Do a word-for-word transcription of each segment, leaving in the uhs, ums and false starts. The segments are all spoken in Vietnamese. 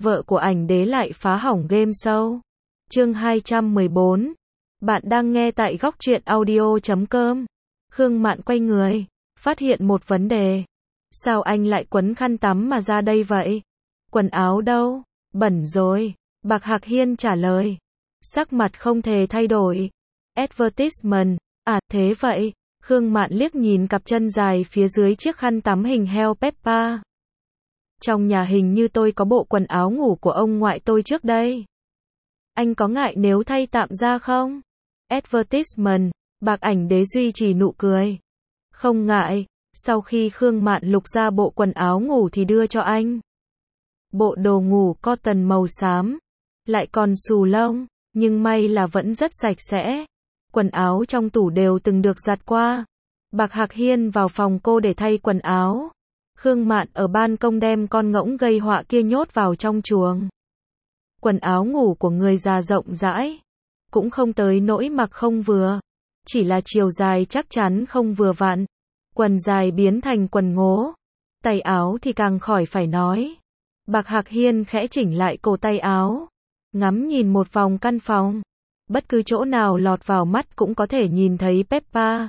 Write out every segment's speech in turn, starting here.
vợ của ảnh đế lại phá hỏng game show. Chương hai trăm mười bốn. Bạn đang nghe tại góc truyện audio chấm com. Khương Mạn quay người, phát hiện một vấn đề. Sao anh lại quấn khăn tắm mà ra đây vậy? Quần áo đâu? Bẩn rồi. Bạc Hạc Hiên trả lời. Sắc mặt không thể thay đổi. Advertisement. À, thế vậy. Khương Mạn liếc nhìn cặp chân dài phía dưới chiếc khăn tắm hình heo Peppa. Trong nhà hình như tôi có bộ quần áo ngủ của ông ngoại tôi trước đây. Anh có ngại nếu thay tạm ra không? Advertisement. Bạc ảnh đế duy trì nụ cười. Không ngại. Sau khi Khương Mạn lục ra bộ quần áo ngủ thì đưa cho anh. Bộ đồ ngủ cotton màu xám. Lại còn xù lông. Nhưng may là vẫn rất sạch sẽ. Quần áo trong tủ đều từng được giặt qua. Bạc Hạc Hiên vào phòng cô để thay quần áo. Khương Mạn ở ban công đem con ngỗng gây họa kia nhốt vào trong chuồng. Quần áo ngủ của người già rộng rãi. Cũng không tới nỗi mặc không vừa. Chỉ là chiều dài chắc chắn không vừa vặn. Quần dài biến thành quần ngố. Tay áo thì càng khỏi phải nói. Bạc Hạc Hiên khẽ chỉnh lại cổ tay áo. Ngắm nhìn một vòng căn phòng. Bất cứ chỗ nào lọt vào mắt cũng có thể nhìn thấy Peppa.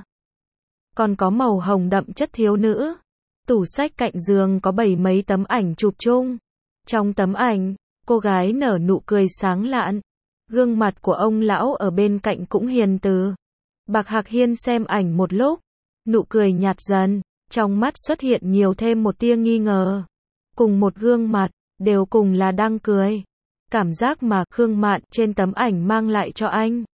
Còn có màu hồng đậm chất thiếu nữ. Tủ sách cạnh giường có bảy mấy tấm ảnh chụp chung. Trong tấm ảnh, cô gái nở nụ cười sáng lạn. Gương mặt của ông lão ở bên cạnh cũng hiền từ. Bạc Hạc Hiên xem ảnh một lúc. Nụ cười nhạt dần. Trong mắt xuất hiện nhiều thêm một tia nghi ngờ. Cùng một gương mặt, đều cùng là đang cười. Cảm giác mà Khương Mạn trên tấm ảnh mang lại cho anh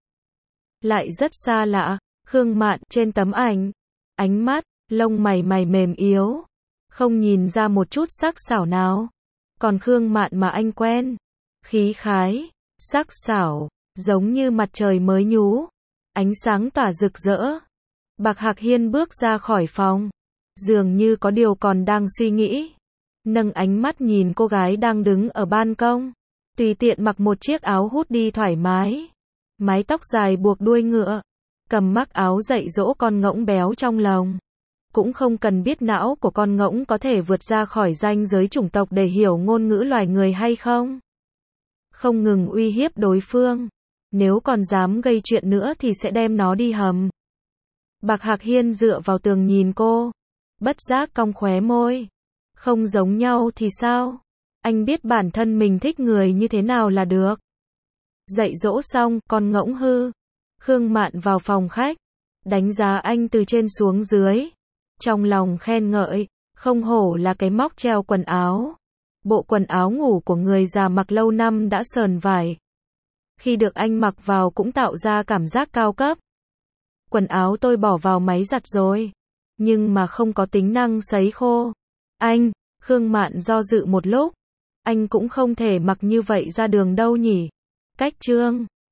lại rất xa lạ. Khương Mạn trên tấm ảnh, ánh mắt, lông mày mày mềm yếu, không nhìn ra một chút sắc sảo nào. Còn Khương Mạn mà anh quen, khí khái, sắc sảo, giống như mặt trời mới nhú, ánh sáng tỏa rực rỡ. Bạc Hạc Hiên bước ra khỏi phòng, dường như có điều còn đang suy nghĩ, nâng ánh mắt nhìn cô gái đang đứng ở ban công. Tùy tiện mặc một chiếc áo hoodie thoải mái. Mái tóc dài buộc đuôi ngựa. Cầm mắc áo dạy dỗ con ngỗng béo trong lồng. Cũng không cần biết não của con ngỗng có thể vượt ra khỏi ranh giới chủng tộc để hiểu ngôn ngữ loài người hay không. Không ngừng uy hiếp đối phương. Nếu còn dám gây chuyện nữa thì sẽ đem nó đi hầm. Bạc Hạc Hiên dựa vào tường nhìn cô. Bất giác cong khóe môi. Không giống nhau thì sao? Anh biết bản thân mình thích người như thế nào là được. Dạy dỗ xong, con ngỗng hư. Khương Mạn vào phòng khách. Đánh giá anh từ trên xuống dưới. Trong lòng khen ngợi. Không hổ là cái móc treo quần áo. Bộ quần áo ngủ của người già mặc lâu năm đã sờn vải. Khi được anh mặc vào cũng tạo ra cảm giác cao cấp. Quần áo tôi bỏ vào máy giặt rồi. Nhưng mà không có tính năng sấy khô. Anh, Khương Mạn do dự một lúc. Anh cũng không thể mặc như vậy ra đường đâu nhỉ. Cách trương.